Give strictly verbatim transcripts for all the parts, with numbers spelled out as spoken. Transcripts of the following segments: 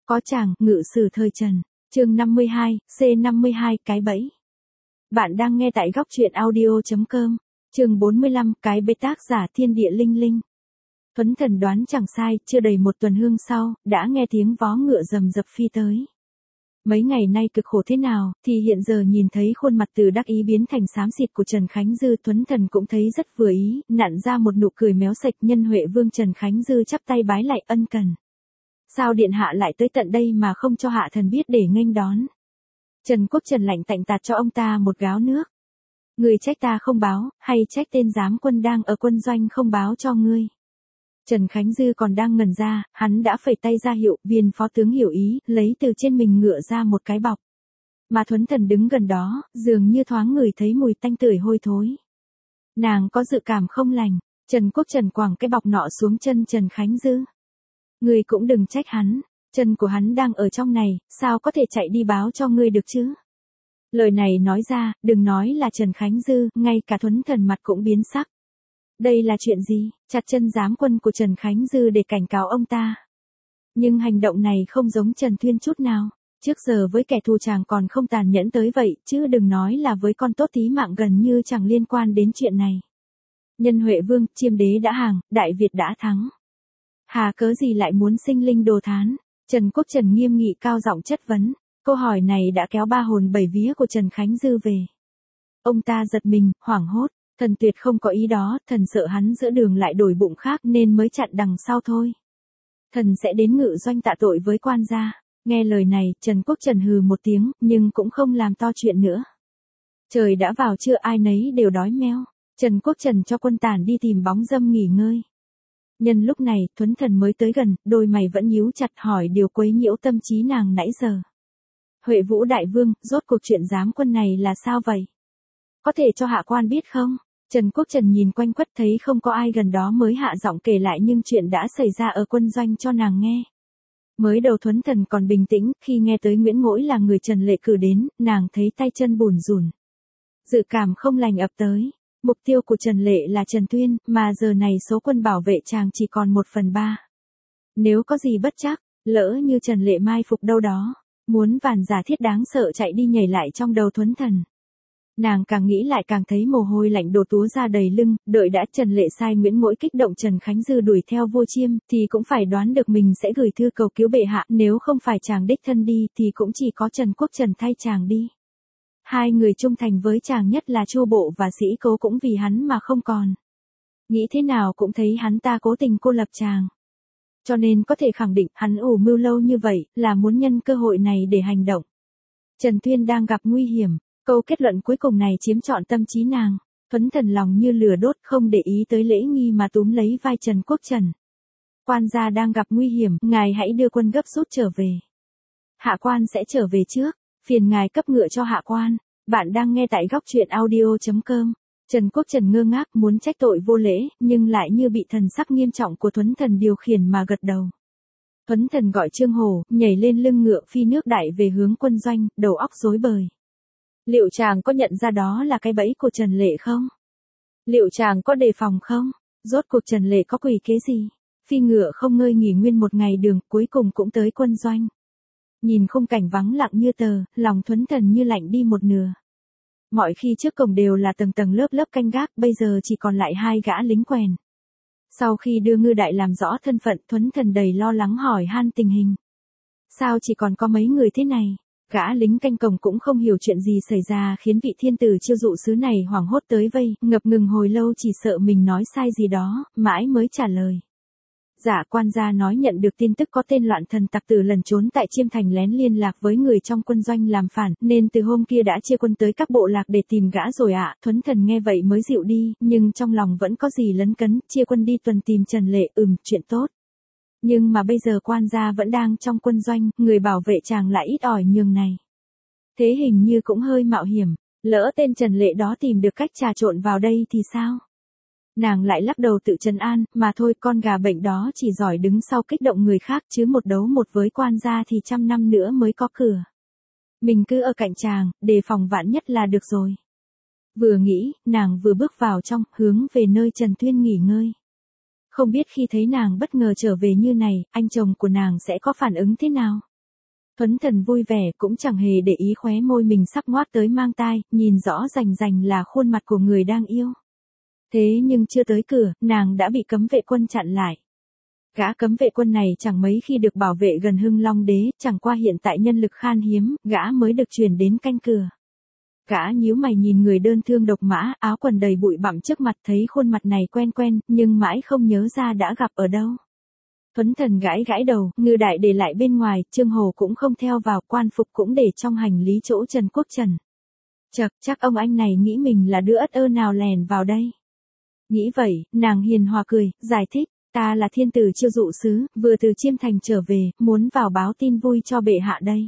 Có chàng, ngự sử thời Trần. Chương năm mươi hai, C năm mươi hai, cái bẫy. Bạn đang nghe tại góc truyện audio chấm com. Chương bốn mươi lăm, cái bẫy, tác giả Thiên Địa Linh Linh. Thuấn Thần đoán chẳng sai, chưa đầy một tuần hương sau, đã nghe tiếng vó ngựa rầm rập phi tới. Mấy ngày nay cực khổ thế nào, thì hiện giờ nhìn thấy khuôn mặt từ đắc ý biến thành xám xịt của Trần Khánh Dư, Thuấn Thần cũng thấy rất vừa ý, nặn ra một nụ cười méo sạch. Nhân Huệ Vương Trần Khánh Dư chắp tay bái lại ân cần. Sao điện hạ lại tới tận đây mà không cho hạ thần biết để nghênh đón? Trần Quốc Trần lạnh tạnh tạt cho ông ta một gáo nước. Người trách ta không báo, hay trách tên giám quân đang ở quân doanh không báo cho ngươi? Trần Khánh Dư còn đang ngẩn ra, hắn đã phẩy tay ra hiệu, viên phó tướng hiểu ý, lấy từ trên mình ngựa ra một cái bọc. Mà Thuấn Thần đứng gần đó, dường như thoáng ngửi thấy mùi tanh tưởi hôi thối. Nàng có dự cảm không lành. Trần Quốc Trần quẳng cái bọc nọ xuống chân Trần Khánh Dư. Ngươi cũng đừng trách hắn, chân của hắn đang ở trong này, sao có thể chạy đi báo cho ngươi được chứ? Lời này nói ra, đừng nói là Trần Khánh Dư, ngay cả Thuấn Thần mặt cũng biến sắc. Đây là chuyện gì? Chặt chân giám quân của Trần Khánh Dư để cảnh cáo ông ta. Nhưng hành động này không giống Trần Thuyên chút nào. Trước giờ với kẻ thù chàng còn không tàn nhẫn tới vậy, chứ đừng nói là với con tốt tí mạng gần như chẳng liên quan đến chuyện này. Nhân Huệ Vương, Chiêm Đế đã hàng, Đại Việt đã thắng. Hà cớ gì lại muốn sinh linh đồ thán? Trần Quốc Trần nghiêm nghị cao giọng chất vấn. Câu hỏi này đã kéo ba hồn bảy vía của Trần Khánh Dư về. Ông ta giật mình, hoảng hốt. Thần tuyệt không có ý đó, thần sợ hắn giữa đường lại đổi bụng khác nên mới chặn đằng sau thôi. Thần sẽ đến ngự doanh tạ tội với quan gia. Nghe lời này, Trần Quốc Trần hừ một tiếng, nhưng cũng không làm to chuyện nữa. Trời đã vào trưa, ai nấy đều đói meo. Trần Quốc Trần cho quân tản đi tìm bóng dâm nghỉ ngơi. Nhân lúc này, Thuấn Thần mới tới gần, đôi mày vẫn nhíu chặt hỏi điều quấy nhiễu tâm trí nàng nãy giờ. Huệ Vũ Đại Vương, rốt cuộc chuyện giám quân này là sao vậy? Có thể cho hạ quan biết không? Trần Quốc Trần nhìn quanh quất thấy không có ai gần đó mới hạ giọng kể lại nhưng chuyện đã xảy ra ở quân doanh cho nàng nghe. Mới đầu Thuấn Thần còn bình tĩnh, khi nghe tới Nguyễn Ngỗi là người Trần Lệ cử đến, nàng thấy tay chân bủn rủn. Dự cảm không lành ập tới. Mục tiêu của Trần Lệ là Trần Tuyên, mà giờ này số quân bảo vệ chàng chỉ còn một phần ba. Nếu có gì bất trắc, lỡ như Trần Lệ mai phục đâu đó, muốn vàn giả thiết đáng sợ chạy đi nhảy lại trong đầu Thuấn Thần. Nàng càng nghĩ lại càng thấy mồ hôi lạnh đổ túa ra đầy lưng, đợi đã Trần Lệ sai Nguyễn Ngỗi kích động Trần Khánh Dư đuổi theo vô chiêm, thì cũng phải đoán được mình sẽ gửi thư cầu cứu bệ hạ, nếu không phải chàng đích thân đi thì cũng chỉ có Trần Quốc Trần thay chàng đi. Hai người trung thành với chàng nhất là Chu Bộ và Sĩ Cố cũng vì hắn mà không còn. Nghĩ thế nào cũng thấy hắn ta cố tình cô lập chàng. Cho nên có thể khẳng định hắn ủ mưu lâu như vậy là muốn nhân cơ hội này để hành động. Trần Tuyên đang gặp nguy hiểm. Câu kết luận cuối cùng này chiếm trọn tâm trí nàng. Thuấn Thần lòng như lửa đốt không để ý tới lễ nghi mà túm lấy vai Trần Quốc Trần. Quan gia đang gặp nguy hiểm, ngài hãy đưa quân gấp rút trở về. Hạ quan sẽ trở về trước, phiền ngài cấp ngựa cho hạ quan. Bạn đang nghe tại góc truyện audio chấm com. Trần Quốc Trần ngơ ngác muốn trách tội vô lễ, nhưng lại như bị thần sắc nghiêm trọng của Thuấn Thần điều khiển mà gật đầu. Thuấn Thần gọi Trương Hổ, nhảy lên lưng ngựa phi nước đại về hướng quân doanh, đầu óc rối bời. Liệu chàng có nhận ra đó là cái bẫy của Trần Lệ không? Liệu chàng có đề phòng không? Rốt cuộc Trần Lệ có quỷ kế gì? Phi ngựa không ngơi nghỉ nguyên một ngày đường, cuối cùng cũng tới quân doanh. Nhìn khung cảnh vắng lặng như tờ, lòng Thuấn Thần như lạnh đi một nửa. Mọi khi trước cổng đều là tầng tầng lớp lớp canh gác, bây giờ chỉ còn lại hai gã lính quèn. Sau khi đưa Ngư Đại làm rõ thân phận, Thuấn Thần đầy lo lắng hỏi han tình hình. Sao chỉ còn có mấy người thế này? Gã lính canh cổng cũng không hiểu chuyện gì xảy ra khiến vị thiên tử chiêu dụ sứ này hoảng hốt tới vây, ngập ngừng hồi lâu chỉ sợ mình nói sai gì đó, mãi mới trả lời. Dạ quan gia nói nhận được tin tức có tên loạn thần tặc tử lẩn trốn tại Chiêm Thành lén liên lạc với người trong quân doanh làm phản, nên từ hôm kia đã chia quân tới các bộ lạc để tìm gã rồi ạ. À. Thuấn Thần nghe vậy mới dịu đi, nhưng trong lòng vẫn có gì lấn cấn, chia quân đi tuần tìm Trần Lệ, ừm, chuyện tốt. Nhưng mà bây giờ quan gia vẫn đang trong quân doanh, người bảo vệ chàng lại ít ỏi nhường này. Thế hình như cũng hơi mạo hiểm, lỡ tên Trần Lệ đó tìm được cách trà trộn vào đây thì sao? Nàng lại lắc đầu tự trấn an, mà thôi con gà bệnh đó chỉ giỏi đứng sau kích động người khác chứ một đấu một với quan gia thì trăm năm nữa mới có cửa. Mình cứ ở cạnh chàng, đề phòng vạn nhất là được rồi. Vừa nghĩ, nàng vừa bước vào trong, hướng về nơi Trần Tuyên nghỉ ngơi. Không biết khi thấy nàng bất ngờ trở về như này, anh chồng của nàng sẽ có phản ứng thế nào? Thuấn Thần vui vẻ cũng chẳng hề để ý khóe môi mình sắp ngoác tới mang tai, nhìn rõ rành rành là khuôn mặt của người đang yêu. Thế nhưng chưa tới cửa, nàng đã bị cấm vệ quân chặn lại. Gã cấm vệ quân này chẳng mấy khi được bảo vệ gần Hưng Long Đế, chẳng qua hiện tại nhân lực khan hiếm, gã mới được chuyển đến canh cửa. Gã nhíu mày nhìn người đơn thương độc mã, áo quần đầy bụi bặm trước mặt, thấy khuôn mặt này quen quen, nhưng mãi không nhớ ra đã gặp ở đâu. Thuấn Thần gãi gãi đầu, Ngư Đại để lại bên ngoài, Trương Hồ cũng không theo vào, quan phục cũng để trong hành lý chỗ Trần Quốc Trần. Chậc, chắc ông anh này nghĩ mình là đứa ất ơ nào lèn vào đây. Nghĩ vậy, nàng hiền hòa cười, giải thích, ta là thiên tử Chiêu Dụ Sứ, vừa từ Chiêm Thành trở về, muốn vào báo tin vui cho bệ hạ đây.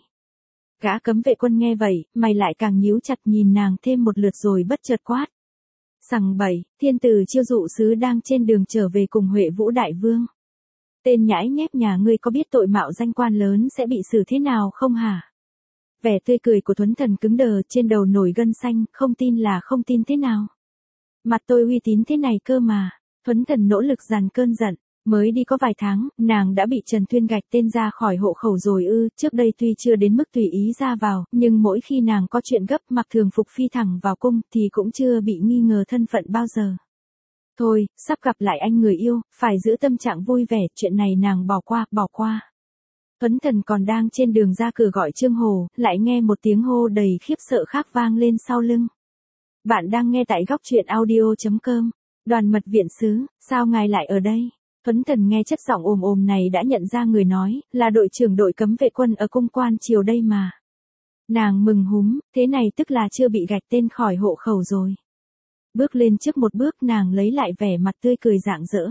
Gã cấm vệ quân nghe vậy, mày lại càng nhíu chặt nhìn nàng thêm một lượt rồi bất chợt quát. Sằng bậy, thiên tử Chiêu Dụ Sứ đang trên đường trở về cùng Huệ Vũ Đại Vương. Tên nhãi nhép nhà ngươi có biết tội mạo danh quan lớn sẽ bị xử thế nào không hả? Vẻ tươi cười của Thuấn Thần cứng đờ, trên đầu nổi gân xanh, không tin là không tin thế nào. Mặt tôi uy tín thế này cơ mà. Thuấn Thần nỗ lực dằn cơn giận, mới đi có vài tháng, nàng đã bị Trần Thuyên gạch tên ra khỏi hộ khẩu rồi ư, trước đây tuy chưa đến mức tùy ý ra vào, nhưng mỗi khi nàng có chuyện gấp mặc thường phục phi thẳng vào cung thì cũng chưa bị nghi ngờ thân phận bao giờ. Thôi, sắp gặp lại anh người yêu, phải giữ tâm trạng vui vẻ, chuyện này nàng bỏ qua, bỏ qua. Thuấn Thần còn đang trên đường ra cửa gọi Trương Hồ, lại nghe một tiếng hô đầy khiếp sợ khác vang lên sau lưng. Bạn đang nghe tại góc truyện audio chấm com. Đoàn Mật Viện Sứ, sao ngài lại ở đây? Thuấn Thần nghe chất giọng ồm ồm này đã nhận ra người nói, là đội trưởng đội cấm vệ quân ở cung quan triều đây mà. Nàng mừng húm, thế này tức là chưa bị gạch tên khỏi hộ khẩu rồi. Bước lên trước một bước, nàng lấy lại vẻ mặt tươi cười rạng rỡ.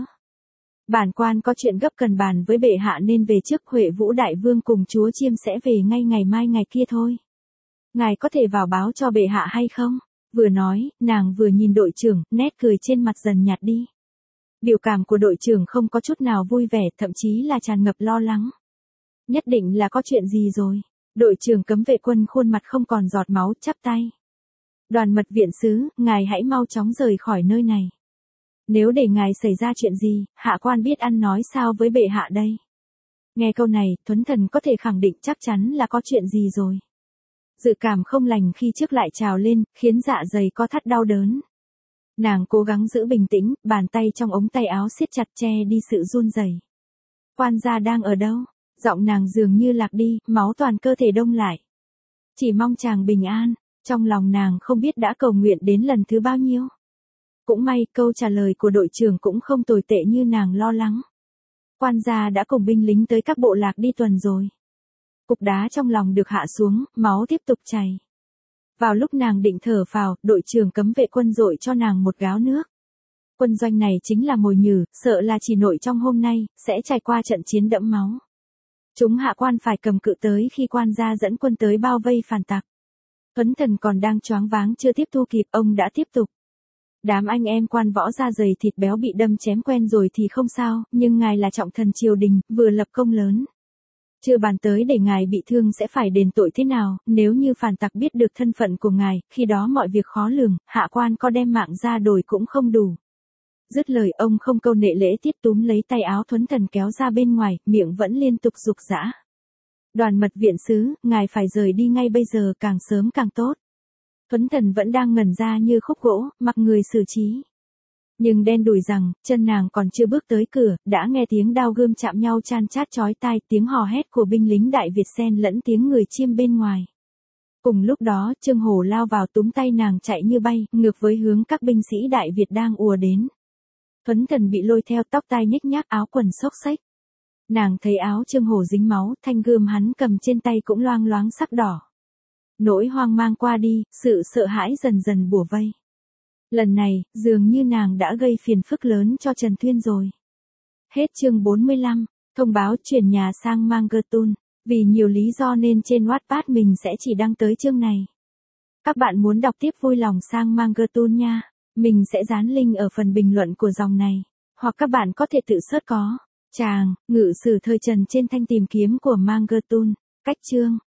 Bản quan có chuyện gấp cần bàn với bệ hạ nên về trước, Huệ Vũ Đại Vương cùng chúa Chiêm sẽ về ngay ngày mai ngày kia thôi. Ngài có thể vào báo cho bệ hạ hay không? Vừa nói, nàng vừa nhìn đội trưởng, nét cười trên mặt dần nhạt đi. Biểu cảm của đội trưởng không có chút nào vui vẻ, thậm chí là tràn ngập lo lắng. Nhất định là có chuyện gì rồi. Đội trưởng cấm vệ quân khuôn mặt không còn giọt máu, chắp tay. Đoàn Mật Viện Sứ, ngài hãy mau chóng rời khỏi nơi này. Nếu để ngài xảy ra chuyện gì, hạ quan biết ăn nói sao với bệ hạ đây. Nghe câu này, Thuấn Thần có thể khẳng định chắc chắn là có chuyện gì rồi. Dự cảm không lành khi trước lại trào lên, khiến dạ dày co thắt đau đớn. Nàng cố gắng giữ bình tĩnh, bàn tay trong ống tay áo siết chặt che đi sự run rẩy. Quan gia đang ở đâu? Giọng nàng dường như lạc đi, máu toàn cơ thể đông lại. Chỉ mong chàng bình an, trong lòng nàng không biết đã cầu nguyện đến lần thứ bao nhiêu. Cũng may, câu trả lời của đội trưởng cũng không tồi tệ như nàng lo lắng. Quan gia đã cùng binh lính tới các bộ lạc đi tuần rồi. Cục đá trong lòng được hạ xuống, máu tiếp tục chảy. Vào lúc nàng định thở phào, đội trưởng cấm vệ quân dội cho nàng một gáo nước. Quân doanh này chính là mồi nhử, sợ là chỉ nội trong hôm nay, sẽ trải qua trận chiến đẫm máu. Chúng hạ quan phải cầm cự tới khi quan gia dẫn quân tới bao vây phản tặc. Thuấn Thần còn đang choáng váng chưa tiếp thu kịp, ông đã tiếp tục. Đám anh em quan võ da dày thịt béo bị đâm chém quen rồi thì không sao, nhưng ngài là trọng thần triều đình, vừa lập công lớn. Chưa bàn tới để ngài bị thương sẽ phải đền tội thế nào, nếu như phản tặc biết được thân phận của ngài, khi đó mọi việc khó lường, hạ quan có đem mạng ra đổi cũng không đủ. Dứt lời ông không câu nệ lễ tiết túm lấy tay áo Thuấn Thần kéo ra bên ngoài, miệng vẫn liên tục giục giã. Đoàn Mật Viện Sứ, ngài phải rời đi ngay bây giờ, càng sớm càng tốt. Thuấn Thần vẫn đang ngẩn ra như khúc gỗ, mặc người xử trí. Nhưng đen đủi rằng, chân nàng còn chưa bước tới cửa, đã nghe tiếng đao gươm chạm nhau chan chát chói tai, tiếng hò hét của binh lính Đại Việt xen lẫn tiếng người Chiêm bên ngoài. Cùng lúc đó, Trương Hồ lao vào túm tay nàng chạy như bay, ngược với hướng các binh sĩ Đại Việt đang ùa đến. Thuấn Thần bị lôi theo, tóc tai nhếch nhác, áo quần xốc xếch. Nàng thấy áo Trương Hồ dính máu, thanh gươm hắn cầm trên tay cũng loang loáng sắc đỏ. Nỗi hoang mang qua đi, sự sợ hãi dần dần bủa vây. Lần này, dường như nàng đã gây phiền phức lớn cho Trần Thuyên rồi. Hết chương bốn mươi lăm, thông báo chuyển nhà sang Mangertun. Vì nhiều lý do nên trên Wattpad mình sẽ chỉ đăng tới chương này. Các bạn muốn đọc tiếp vui lòng sang Mangertun nha. Mình sẽ dán link ở phần bình luận của dòng này. Hoặc các bạn có thể tự search có. Chàng, ngự sử thời Trần trên thanh tìm kiếm của Mangertun. Cách chương.